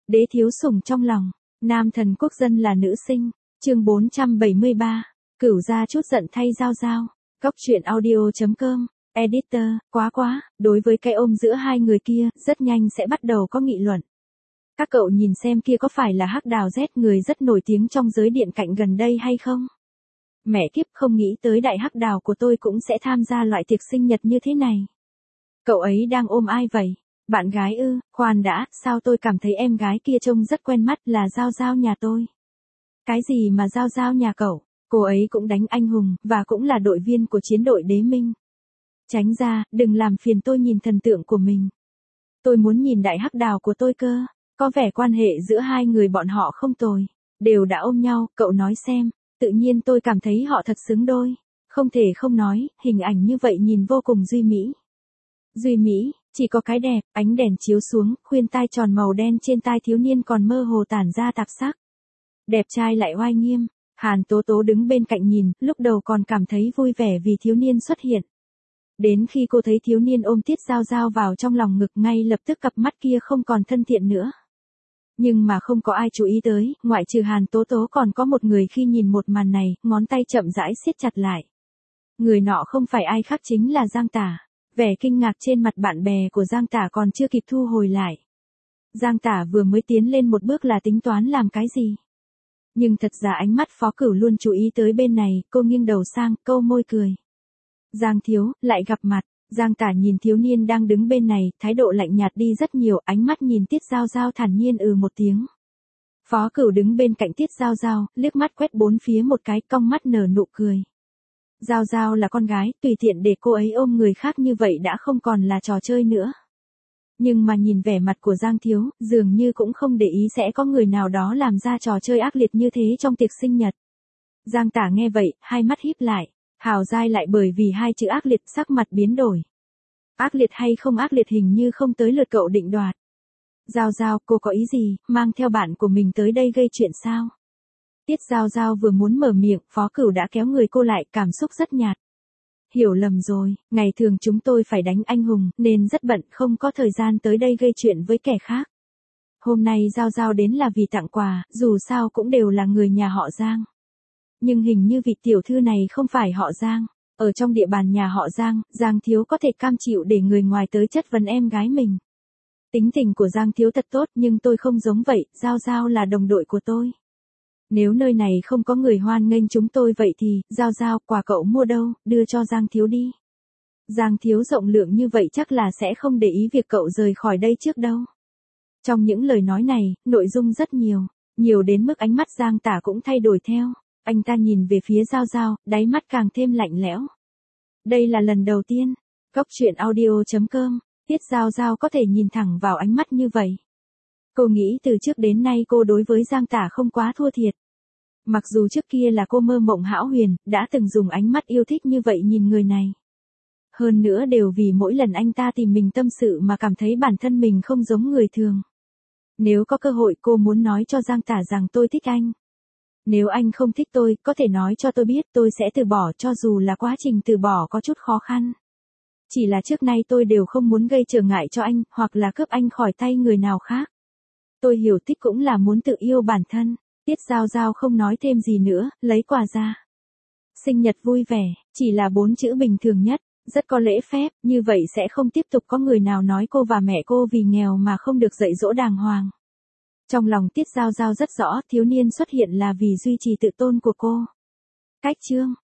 Đế thiếu sủng trong lòng, nam thần quốc dân là nữ sinh, chương 473, cửu gia chút giận thay Giao Giao, góc truyện audio.com, editor, quá, đối với cái ôm giữa hai người kia, rất nhanh sẽ bắt đầu có nghị luận. Các cậu nhìn xem kia có phải là Hắc Đào Z người rất nổi tiếng trong giới điện cạnh gần đây hay không? Mẹ kiếp, không nghĩ tới đại Hắc Đào của tôi cũng sẽ tham gia loại tiệc sinh nhật như thế này. Cậu ấy đang ôm ai vậy? Bạn gái ư? Khoan đã, sao tôi cảm thấy em gái kia trông rất quen mắt, là Giao Giao nhà tôi. Cái gì mà Giao Giao nhà cậu? Cô ấy cũng đánh anh hùng, và cũng là đội viên của chiến đội Đế Minh. Tránh ra, đừng làm phiền tôi nhìn thần tượng của mình. Tôi muốn nhìn đại Hắc Đào của tôi cơ. Có vẻ quan hệ giữa hai người bọn họ không tồi. Đều đã ôm nhau, cậu nói xem. Tự nhiên tôi cảm thấy họ thật xứng đôi. Không thể không nói, hình ảnh như vậy nhìn vô cùng duy mỹ. Duy mỹ, chỉ có cái đẹp, ánh đèn chiếu xuống, khuyên tai tròn màu đen trên tai thiếu niên còn mơ hồ tản ra tạp sắc. Đẹp trai lại oai nghiêm. Hàn Tố Tố đứng bên cạnh nhìn, lúc đầu còn cảm thấy vui vẻ vì thiếu niên xuất hiện. Đến khi cô thấy thiếu niên ôm Tiết Giao Giao vào trong lòng ngực, ngay lập tức cặp mắt kia không còn thân thiện nữa. Nhưng mà không có ai chú ý tới, ngoại trừ Hàn Tố Tố còn có một người khi nhìn một màn này, ngón tay chậm rãi siết chặt lại. Người nọ không phải ai khác chính là Giang Tả. Vẻ kinh ngạc trên mặt bạn bè của Giang Tả còn chưa kịp thu hồi lại. Giang Tả vừa mới tiến lên một bước là tính toán làm cái gì? Nhưng thật ra ánh mắt Phó Cửu luôn chú ý tới bên này, cô nghiêng đầu sang, câu môi cười. Giang thiếu, lại gặp mặt. Giang Tả nhìn thiếu niên đang đứng bên này, thái độ lạnh nhạt đi rất nhiều, ánh mắt nhìn Tiết Giao Giao thản nhiên một tiếng. Phó Cửu đứng bên cạnh Tiết Giao Giao, liếc mắt quét bốn phía một cái, cong mắt nở nụ cười. Giao Giao là con gái, tùy tiện để cô ấy ôm người khác như vậy đã không còn là trò chơi nữa. Nhưng mà nhìn vẻ mặt của Giang thiếu, dường như cũng không để ý sẽ có người nào đó làm ra trò chơi ác liệt như thế trong tiệc sinh nhật. Giang Tả nghe vậy, hai mắt híp lại. Hào Giai lại bởi vì hai chữ ác liệt sắc mặt biến đổi. Ác liệt hay không ác liệt hình như không tới lượt cậu định đoạt. Giao Giao, cô có ý gì, mang theo bạn của mình tới đây gây chuyện sao? Tiết Giao Giao vừa muốn mở miệng, Phó Cửu đã kéo người cô lại, cảm xúc rất nhạt. Hiểu lầm rồi, ngày thường chúng tôi phải đánh anh hùng, nên rất bận, không có thời gian tới đây gây chuyện với kẻ khác. Hôm nay Giao Giao đến là vì tặng quà, dù sao cũng đều là người nhà họ Giang. Nhưng hình như vị tiểu thư này không phải họ Giang. Ở trong địa bàn nhà họ Giang, Giang thiếu có thể cam chịu để người ngoài tới chất vấn em gái mình. Tính tình của Giang thiếu thật tốt, nhưng tôi không giống vậy, Giao Giao là đồng đội của tôi. Nếu nơi này không có người hoan nghênh chúng tôi vậy thì, Giao Giao, quà cậu mua đâu, đưa cho Giang thiếu đi. Giang thiếu rộng lượng như vậy chắc là sẽ không để ý việc cậu rời khỏi đây trước đâu. Trong những lời nói này, nội dung rất nhiều, nhiều đến mức ánh mắt Giang Tả cũng thay đổi theo. Anh ta nhìn về phía Giao Giao, đáy mắt càng thêm lạnh lẽo. Đây là lần đầu tiên, góc truyện audio.com, Tiết Giao Giao có thể nhìn thẳng vào ánh mắt như vậy. Cô nghĩ từ trước đến nay cô đối với Giang Tả không quá thua thiệt. Mặc dù trước kia là cô mơ mộng hão huyền, đã từng dùng ánh mắt yêu thích như vậy nhìn người này. Hơn nữa đều vì mỗi lần anh ta tìm mình tâm sự mà cảm thấy bản thân mình không giống người thường. Nếu có cơ hội cô muốn nói cho Giang Tả rằng tôi thích anh. Nếu anh không thích tôi, có thể nói cho tôi biết, tôi sẽ từ bỏ, cho dù là quá trình từ bỏ có chút khó khăn. Chỉ là trước nay tôi đều không muốn gây trở ngại cho anh, hoặc là cướp anh khỏi tay người nào khác. Tôi hiểu thích cũng là muốn tự yêu bản thân. Tiết Giao Giao không nói thêm gì nữa, lấy quà ra. Sinh nhật vui vẻ, chỉ là 4 chữ bình thường nhất, rất có lễ phép, như vậy sẽ không tiếp tục có người nào nói cô và mẹ cô vì nghèo mà không được dạy dỗ đàng hoàng. Trong lòng Tiết Giao Giao rất rõ, thiếu niên xuất hiện là vì duy trì tự tôn của cô. Cách chương.